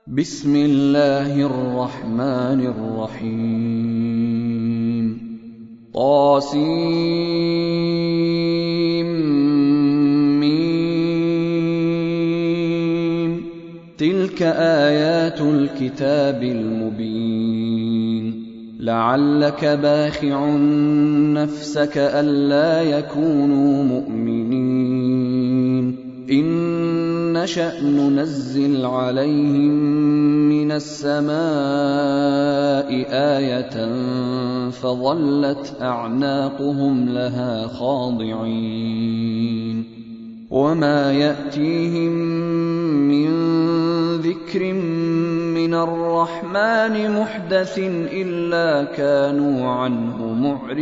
بسم الله الرحمن الرحيم طاسيم تلك آيات الكتاب المبين لعلك باخع نفسك ألا يكونوا مؤمنين إن نشأ ننزل عليهم من السماء آية فظلت أعناقهم لها خاضعين وما يأتيهم من ذكر من الرحمن محدث إلا كانوا عنه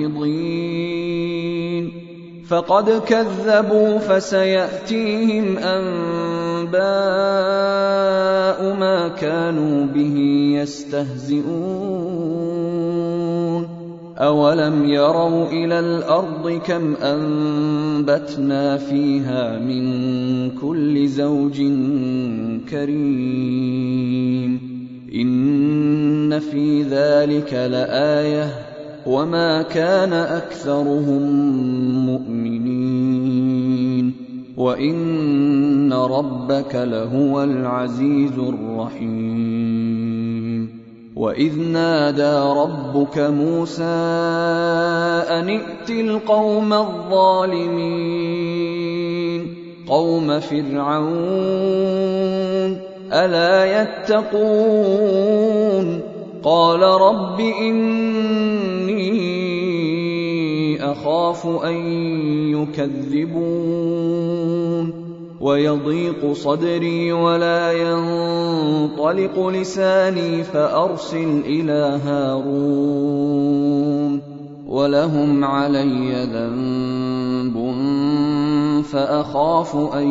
معرضين فقد كذبوا فسيأتيهم أنباء ما كانوا به يستهزئون أولم يروا إلى الأرض كم أنبتنا فيها من كل زوج كريم إن في ذلك لآية وما كان أكثرهم مؤمنين وإن ربك لهو العزيز الرحيم وإذ نادى ربك موسى أن ائت القوم الظالمين قوم فرعون ألا يتقون قال رب إني أخاف أن يكذبون ويضيق صدري ولا ينطلق لساني فأرسل إلى هارون ولهم علي ذنب فأخاف أن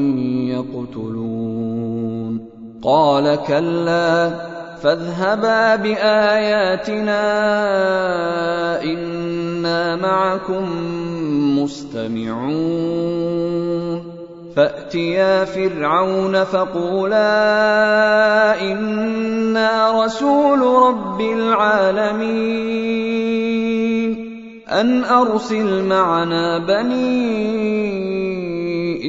يقتلون قال كلا فاذهبا بآياتنا إنا معكم مستمعون فأتيا فرعون فقولا إنا رسول رب العالمين أن أرسل معنا بني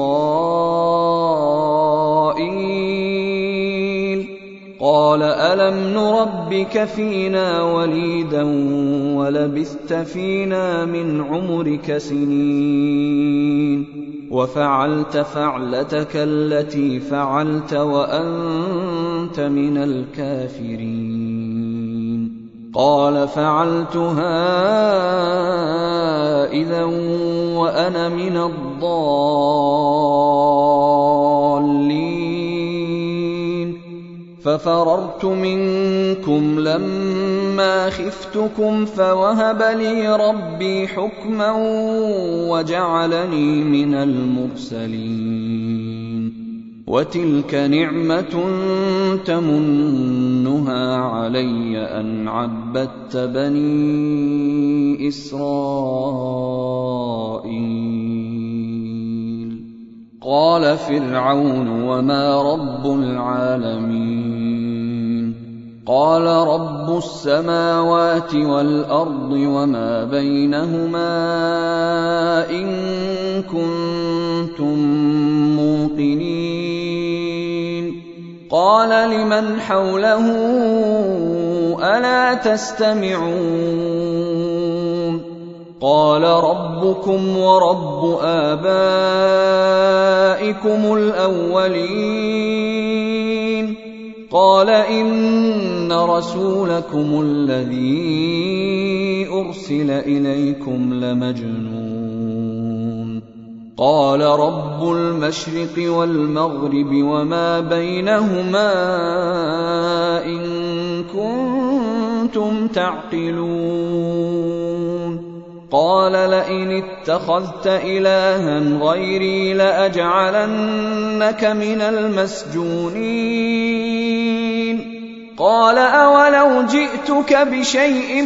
إسرائيل قال ألم نربك فينا وليدا ولبثت فينا من عمرك سنين وفعلت فعلتك التي فعلت وأنت من الكافرين قال فعلتها إذا وأنا من الضالين ففررت منكم لما خفتكم فوهب لي ربي حكما وجعلني من المرسلين وتلك نعمة تمنها علي أن عبدت بني إسرائيل قال فرعون وما رب العالمين قال رب السماوات والأرض وما بينهما إن كنتم موقنين قال لمن حوله ألا تستمعون قال ربكم ورب آبائكم الأولين قال إن رسولكم الذي أرسل إليكم لمجنون قال رب المشرق والمغرب وما بينهما إن كنتم تعقلون قال لئن اتخذت إلها غيري لأجعلنك من المسجونين قال أولو جئتك بشيء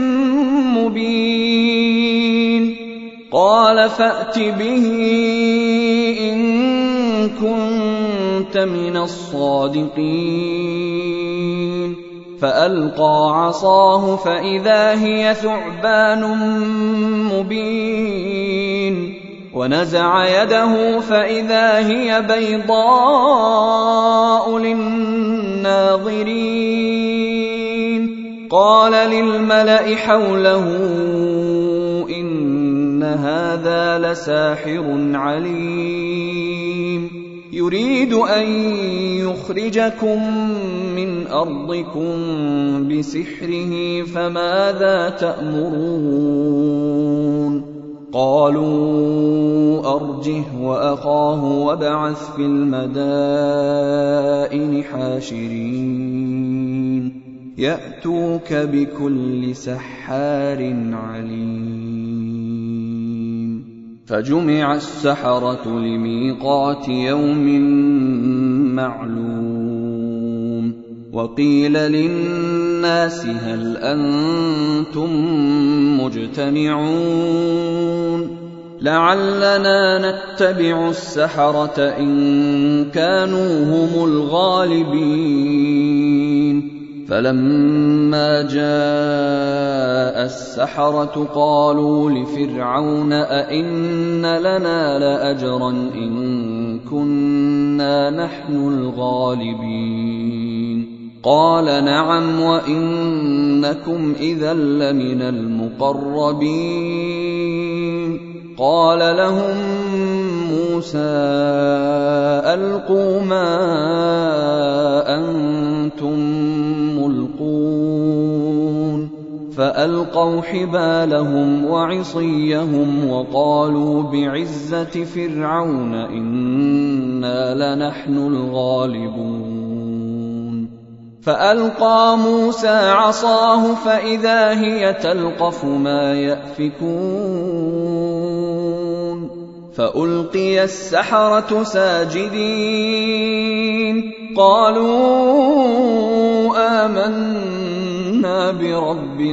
مبين قال فأت به إن كنت كنت من الصادقين فألقى عصاه فإذا هي ثعبان مبين ونزع يده فإذا هي بيضاء للناظرين قال للملأ حوله إن هذا لساحر عليم يريد أن يخرجكم من أرضكم بسحره فماذا تأمرون قالوا أرجه وأخاه وابعث في المدائن حاشرين يأتوك بكل سحار عليم فجمع السحرة لميقات يوم معلوم وقيل للناس هل أنتم مجتمعون لعلنا نتبع السحرة إن كانوا هم الغالبين فلما جاء السحرة قالوا لفرعون أئن لنا لأجرا إن كنا نحن الغالبين قال نعم وإنكم إذا لمن المقربين قال لهم موسى ألقوا ما أنتم ملقون فألقوا حبالهم وعصيهم وقالوا بعزة فرعون إنا لنحن الغالبون فألقى موسى عصاه فإذا هي تلقف ما يأفكون فألقي السحرة ساجدين قالوا آمنا برب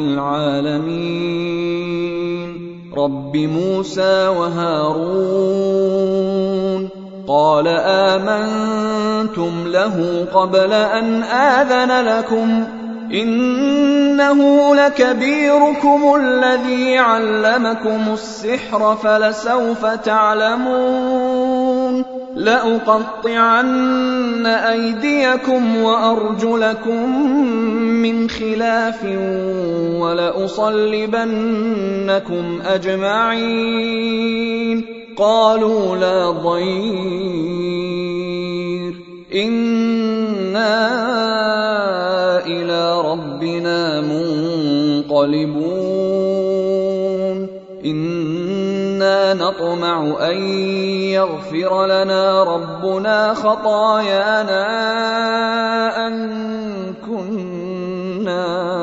العالمين رب موسى وهارون قال آمنتم له قبل أن آذن لكم إنه لكبيركم الذي علمكم السحر فلسوف تعلمون لأقطعن أيديكم وأرجلكم من خلاف ولأصلبنكم أجمعين قالوا لا ضير إنا إلى ربنا منقلبون إنا نطمع أن يغفر لنا ربنا خطايانا أن كنا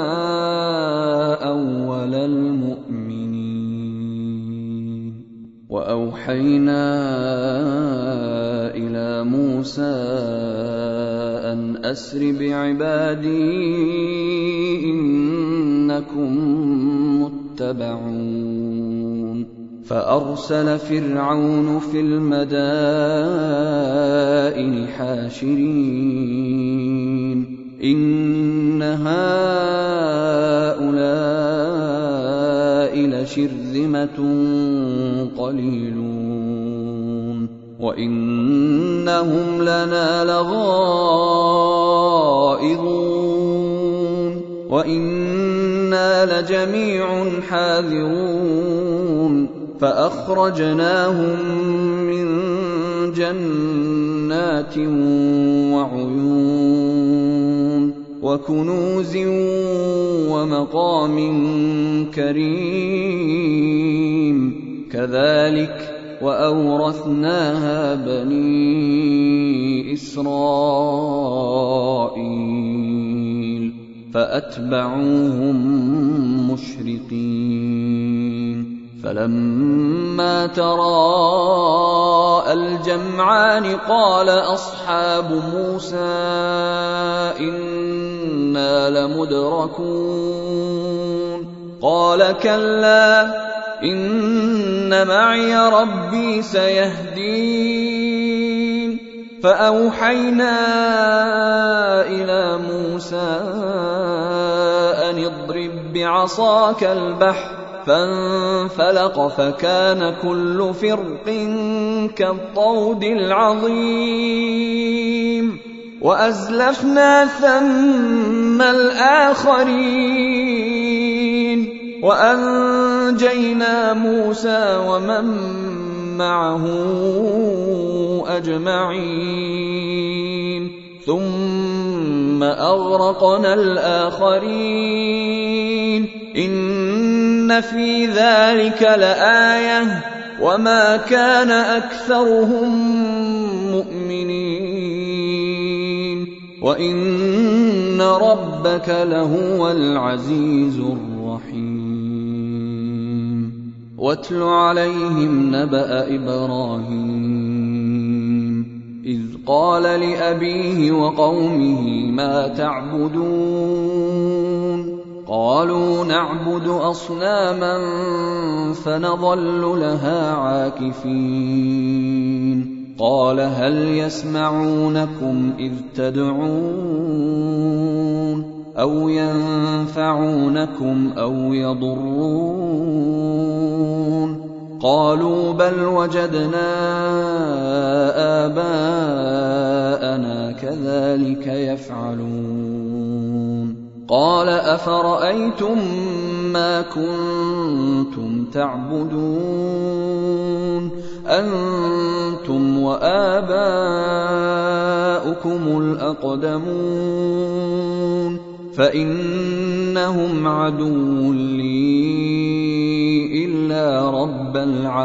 أول المؤمنين وأوحينا إلى موسى أن أسر بعبادي إنكم متبعون فأرسل فرعون في المدائن حاشرين إن هؤلاء لشرذمة قليلون وإنهم لنا لغائظون وإنا لجميع حاذرون فأخرجناهم من جنات وعيون وكنوز ومقام كريم كذلك وأورثناها بني إسرائيل فأتبعوهم مشرقين فلما تراءى الجمعان قال أصحاب موسى إنا لمدركون قال كلا إن معي ربي سيهدين فأوحينا إلى موسى أن اضرب بعصاك البحر فانفلق فكان كل فرق كالطود العظيم وأزلفنا ثم الآخرين وأنجينا موسى ومن معه أجمعين ثم أغرقنا الآخرين إن في ذلك لآية وما كان أكثرهم مؤمنين وإن ربك لهو العزيز الرحيم واتل عليهم نبأ إبراهيم إذ قال لأبيه وقومه ما تعبدون قالوا نعبد أصناما فنظل لها عاكفين قال هل يسمعونكم إذ تدعون أو ينفعونكم أو يضرون قالوا بل وجدنا آباءنا كذلك يفعلون قال أفرأيتم ما كنتم تعبدون أنتم وآباؤكم الأقدمون فإنهم عدو لي إلا رب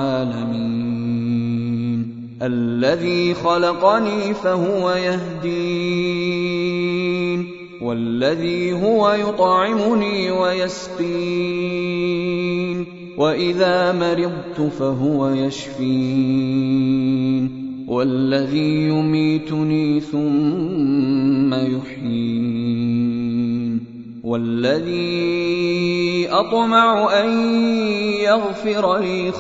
العالمين الذي خلقني فهو يهدين والذي هو يطعمني ويسقين وإذا مرضت فهو يشفين والذي يميتني ثم يحيين والذي أطمع أن يغفر لي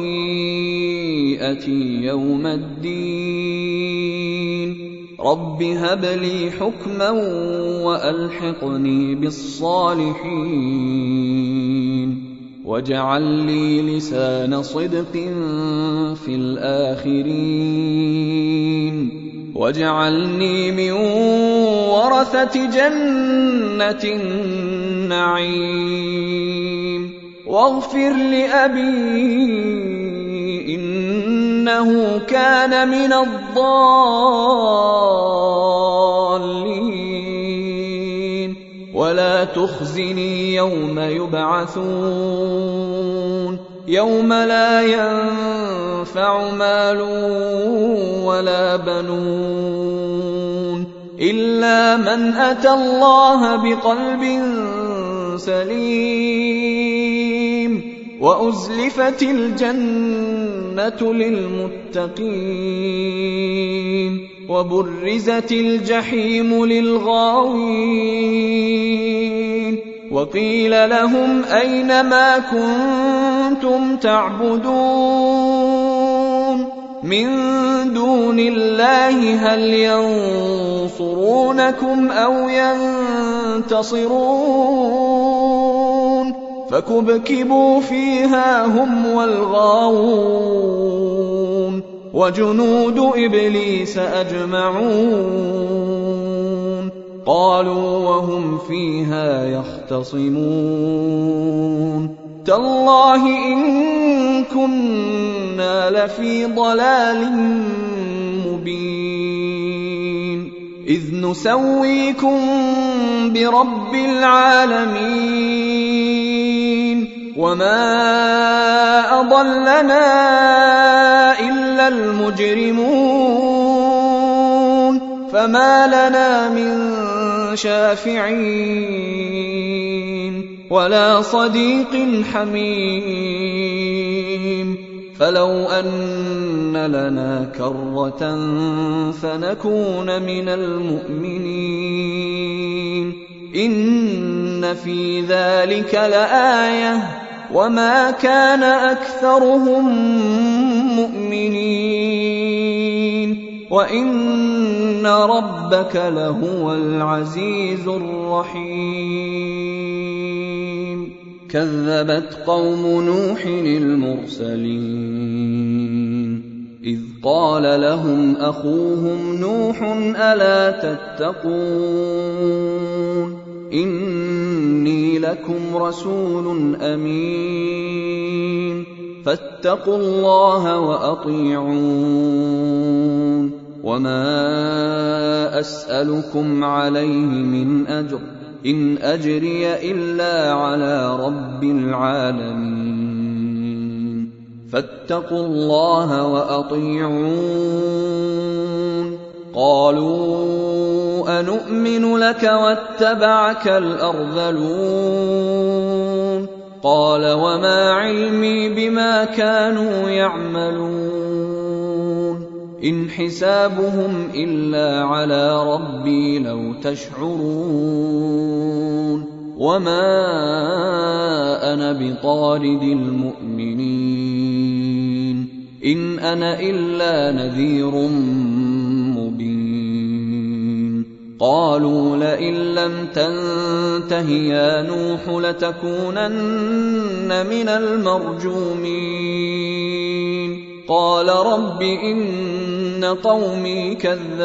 خطيئتي يوم الدين رب هب لي حكما وألحقني بالصالحين واجعل لي لسان صدق في الآخرين واجعلني من ورثة جنة النعيم واغفر لأبي إنه كان من الضالين ولا تخزني يوم يبعثون يوم لا ينفع مال ولا بنون إلا من أتى الله بقلب سليم وأزلفت الجنة للمتقين وبرزت الجحيم للغاوين وقيل لهم أين ما كنتم تعبدون من دون الله هل ينصرونكم أو ينتصرون فكبكبوا فيها هم والغاوون وجنود إبليس أجمعون قالوا وهم فيها يختصمون تالله إن كنا لفي ضلال مبين إذ نسويكم برب العالمين وما أضلنا إلا المجرمون فما لنا من شافعين ولا صديق حميم فلو أن لنا كرة فنكون من المؤمنين إن في ذلك لآية وما كان أكثرهم مؤمنين وإن ربك لهو العزيز الرحيم. كذبت قوم نوح المرسلين إذ قال لهم أخوهم نوح ألا تتقون إني لكم رسول أمين فاتقوا الله وأطيعون وما أسألكم عليه من أجر إن أجري إلا على رب العالمين فاتقوا الله وأطيعون. قالوا أنؤمن لك واتبعك الأرذلون قال وما علمي بما كانوا يعملون إن حسابهم إلا على ربي لو تشعرون وما أنا بطارد المؤمنين إن أنا إلا نذير مبين. قالوا لئن لم تنته يا نوح لتكونن من المرجومين قال رب إن قومي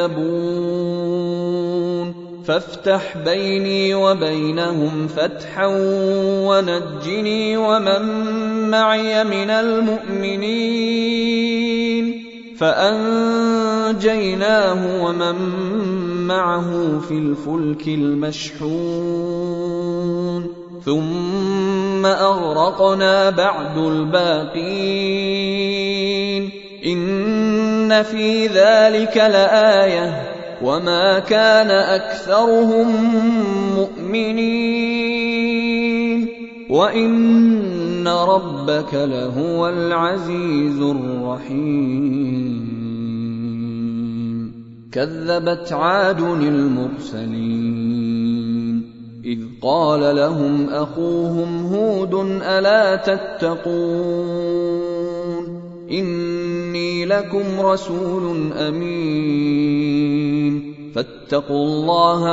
كذبون فافتح بيني وبينهم فتحا ونجني ومن معي من المؤمنين فأنجيناه ومن معه في الفلك المشحون ثم أغرقنا بعد الباقين إن في ذلك لآية وما كان أكثرهم مؤمنين وإن ربك لهو العزيز الرحيم. كذبت عاد المرسلين إذ قال لهم أخوهم هود ألا تتقون إني لكم رسول أمين فاتقوا الله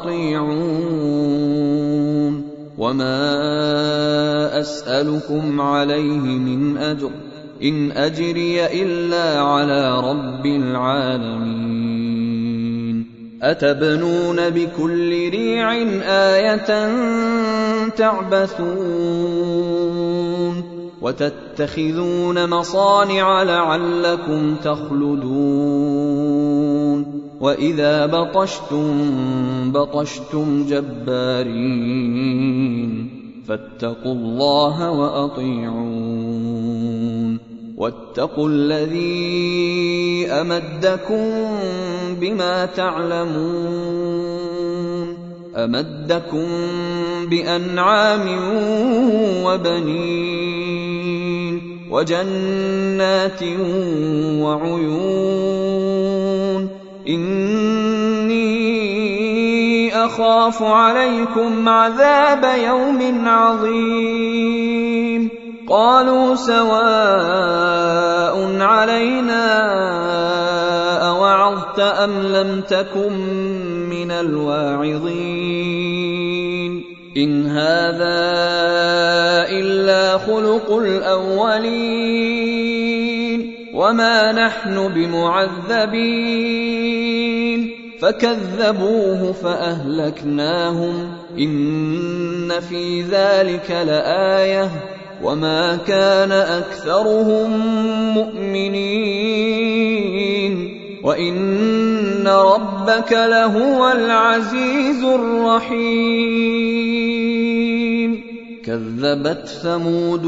وأطيعون وما أسألكم عليه من أجر إن أجري إلا على رب العالمين. أتبنون بكل ريع آية تعبثون وتتخذون مصانع لعلكم تخلدون وإذا بطشتم جبارين فاتقوا الله وأطيعون واتقوا الذي أمدكم بما تعلمون أمدكم بأنعام وبنين وجنات وعيون إني أخاف عليكم عذاب يوم عظيم. قالوا سواء علينا أوعظت أم لم تكن من الواعظين إن هذا إلا خلق الأولين وما نحن بمعذبين فكذبوه فأهلكناهم إن في ذلك لآية وما كان أكثرهم مؤمنين وإن ربك لهو العزيز الرحيم. كذبت ثمود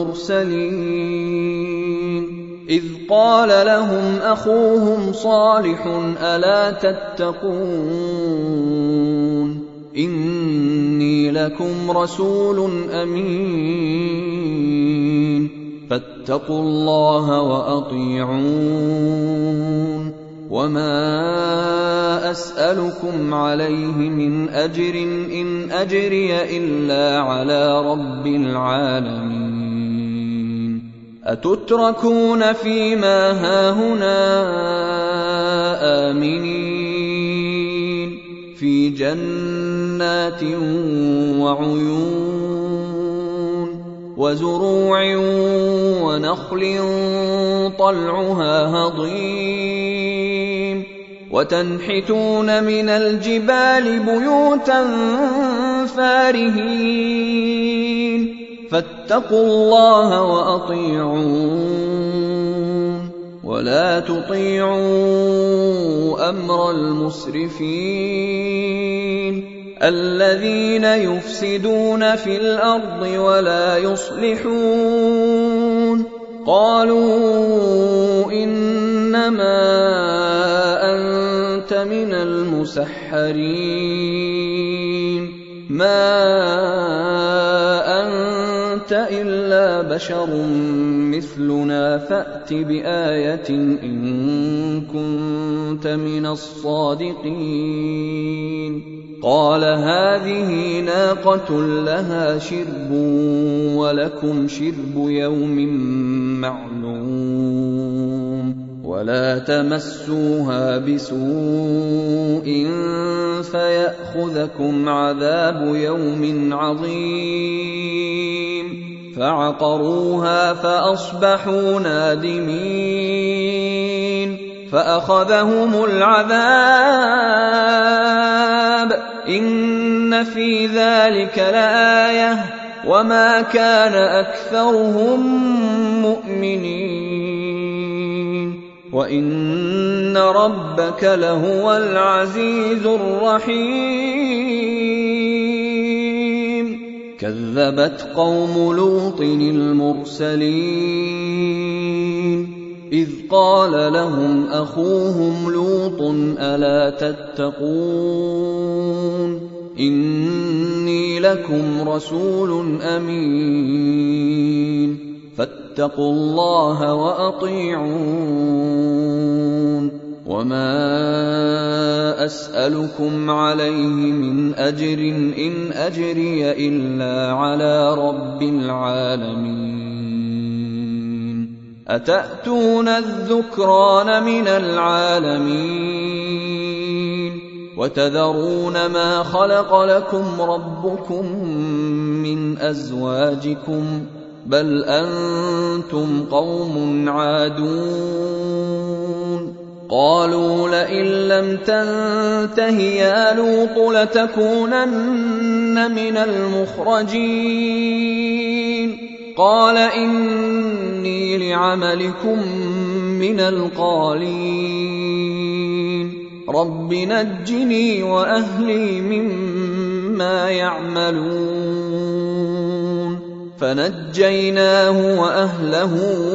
المرسلين إذ قال لهم أخوهم صالح ألا تتقون إني لكم رسول أمين فاتقوا الله وأطيعون وما أسألكم عليه من أجر إن أجري إلا على رب العالمين. أتتركون فيما هاهنا آمنين في جنات وعيون وزروع ونخل طلعها هضيم وتنحتون من الجبال بيوتا فارهين فاتقوا الله وأطيعون ولا تطيعوا أمر المسرفين الذين يفسدون في الأرض ولا يصلحون قالوا إنما أنت من المسحرين ما أنت إلا بشر مثلنا فأت بآية إن كنت من الصادقين قال هذه ناقة لها شرب ولكم شرب يوم معلوم ولا تمسوها بسوء فيأخذكم عذاب يوم عظيم فعقروها فأصبحوا نادمين فأخذهم العذاب إن في ذلك لآية وما كان أكثرهم مؤمنين وإن ربك لهو العزيز الرحيم كذبت قوم لوط المرسلين إذ قال لهم أخوهم لوط ألا تتقون إني لكم رسول أمين فاتقوا الله وأطيعون وما أسألكم عليه من أجر إن أجري إلا على رب العالمين أتأتون الذكران من العالمين وتذرون ما خلق لكم ربكم من أزواجكم بل أنتم قوم عادون قالوا لئن لم تنته يا لوط لتكونن من المخرجين قال إني لعملكم من القالين رب نجني وأهلي مما يعملون فنجيناه وأهله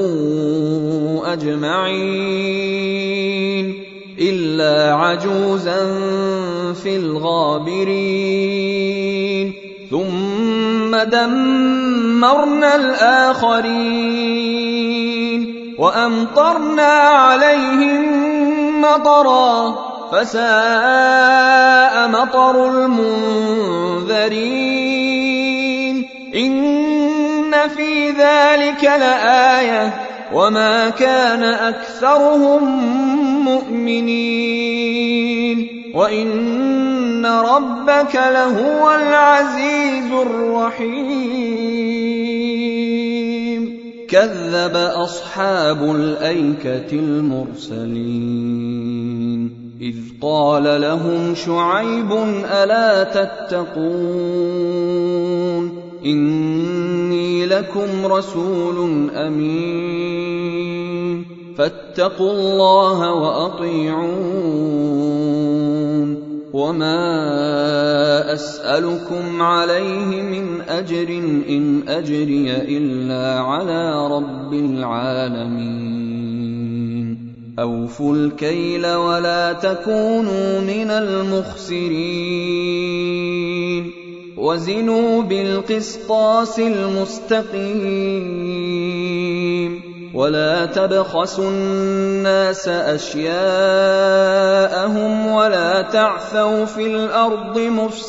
أجمعين إلا عجوزا في الغابرين ثم دمرنا الآخرين وأمطرنا عليهم مطرا فساء مطر المنذرين إن في ذلك لآية وما كان أكثرهم مؤمنين وإن ربك لهو العزيز الرحيم كذب أصحاب الأيكة المرسلين إذ قال لهم شعيب ألا تتقون إني لكم رسول أمين فاتقوا الله وأطيعون وما أسألكم عليه من أجر إن أجري إلا على رب العالمين أوفوا الكيل ولا تكونوا من المخسرين وزنوا بالقسطاس المستقيم ولا تبخسوا الناس أشياءهم ولا تعثوا في الأرض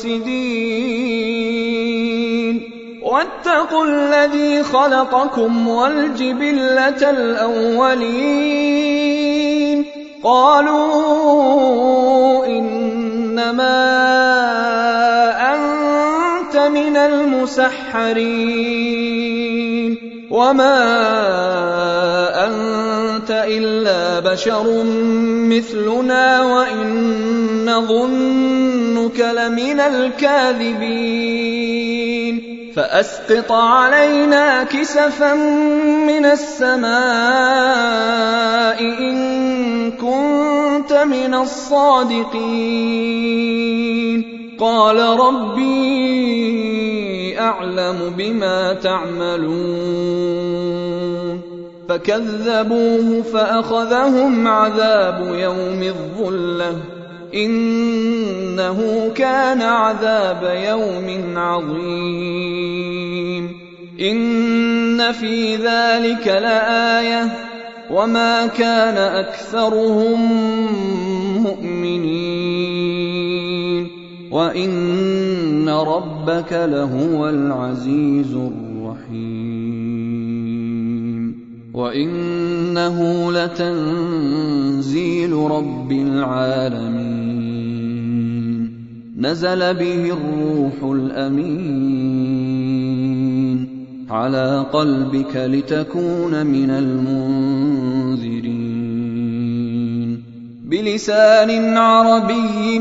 مفسدين واتقوا الذي خلقكم والجبلة الأولين قالوا إنما أنت من المسحرين وما أنت إلا بشر مثلنا وإن نظنك لمن الكاذبين فأسقط علينا كسفا من السماء إن كنت من الصادقين قال ربي أعلم بما تعملون فكذبوه فأخذهم عذاب يوم الظلة إنه كان عذاب يوم عظيم إن في ذلك لآية وما كان أكثرهم مؤمنين وإن ربك لهو العزيز الرحيم وإنه لتنزيل رب العالمين نزل به الروح الأمين على قلبك لتكون من المنذرين بلسان عربي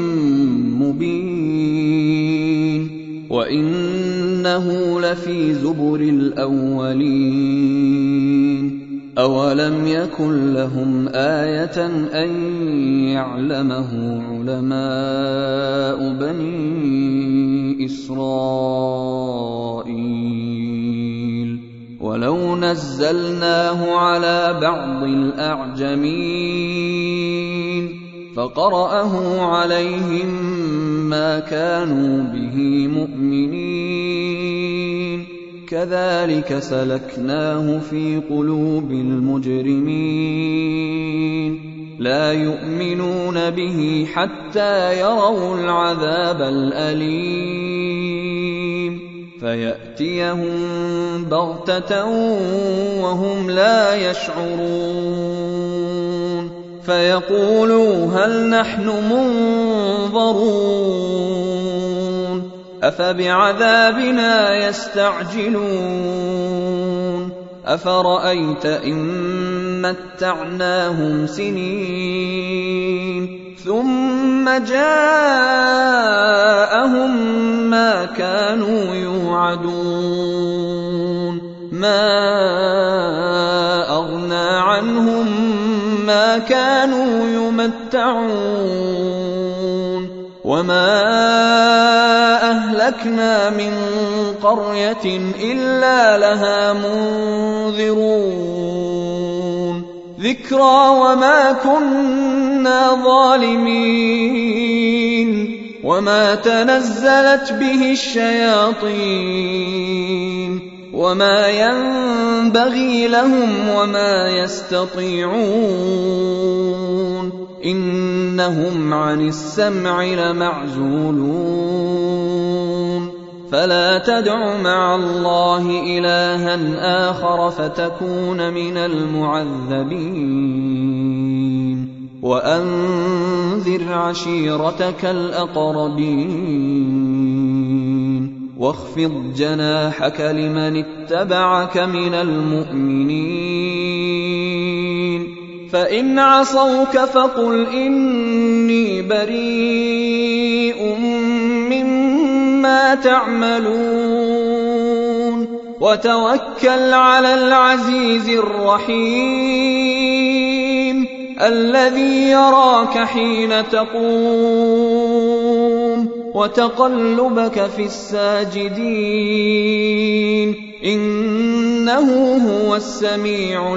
مبين وإنه لفي زبر الأولين أولم يكن لهم آية أن يعلمه علماء بني إسرائيل ولو نزلناه على بعض الأعجمين فقرأه عليهم ما كانوا به مؤمنين كذلك سلكناه في قلوب المجرمين لا يؤمنون به حتى يروا العذاب الأليم فيأتيهم بغتة وهم لا يشعرون فيقولوا هل نحن منظرون أفبعذابنا يستعجلون أفرأيت إن متعناهم سنين ثم جاءهم ما كانوا يوعدون ما أغنى عنهم ما كانوا يمتعون وما أهلكنا من قرية إلا لها منذرون ذكرى وما كنا ظالمين وما تنزلت به الشياطين وما ينبغي لهم وما يستطيعون إنهم عن السمع لمعزولون فلا تدع مع الله إلها آخر فتكون من المعذبين وأنذر عشيرتك الأقربين واخفض جناحك لمن اتبعك من المؤمنين فإن عصوك فقل إني بريء مما تعملون وتوكل على العزيز الرحيم الذي يراك حين تقوم وتقلبك في الساجدين إنه هو السميع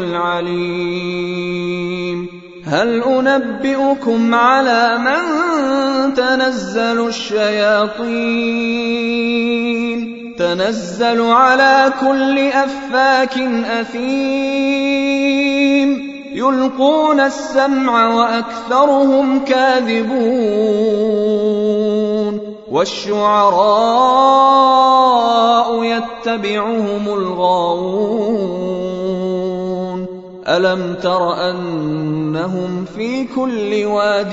العليم هل أنبئكم على من تنزل الشياطين تنزل على كل أفاك أثيم يلقون السمع وأكثرهم كاذبون والشعراء يتبعهم الغاوون ألم تر أنهم في كل واد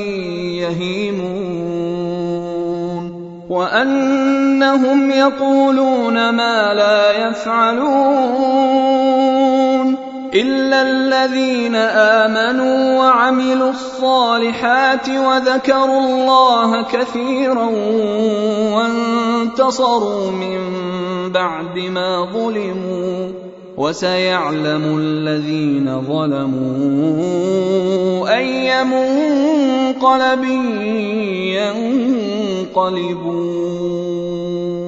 يهيمون وأنهم يقولون ما لا يفعلون إلا الذين آمنوا وعملوا الصالحات وذكروا الله كثيرا وانتصروا من بعد ما ظلموا وسيعلم الذين ظلموا أي منقلب ينقلبون.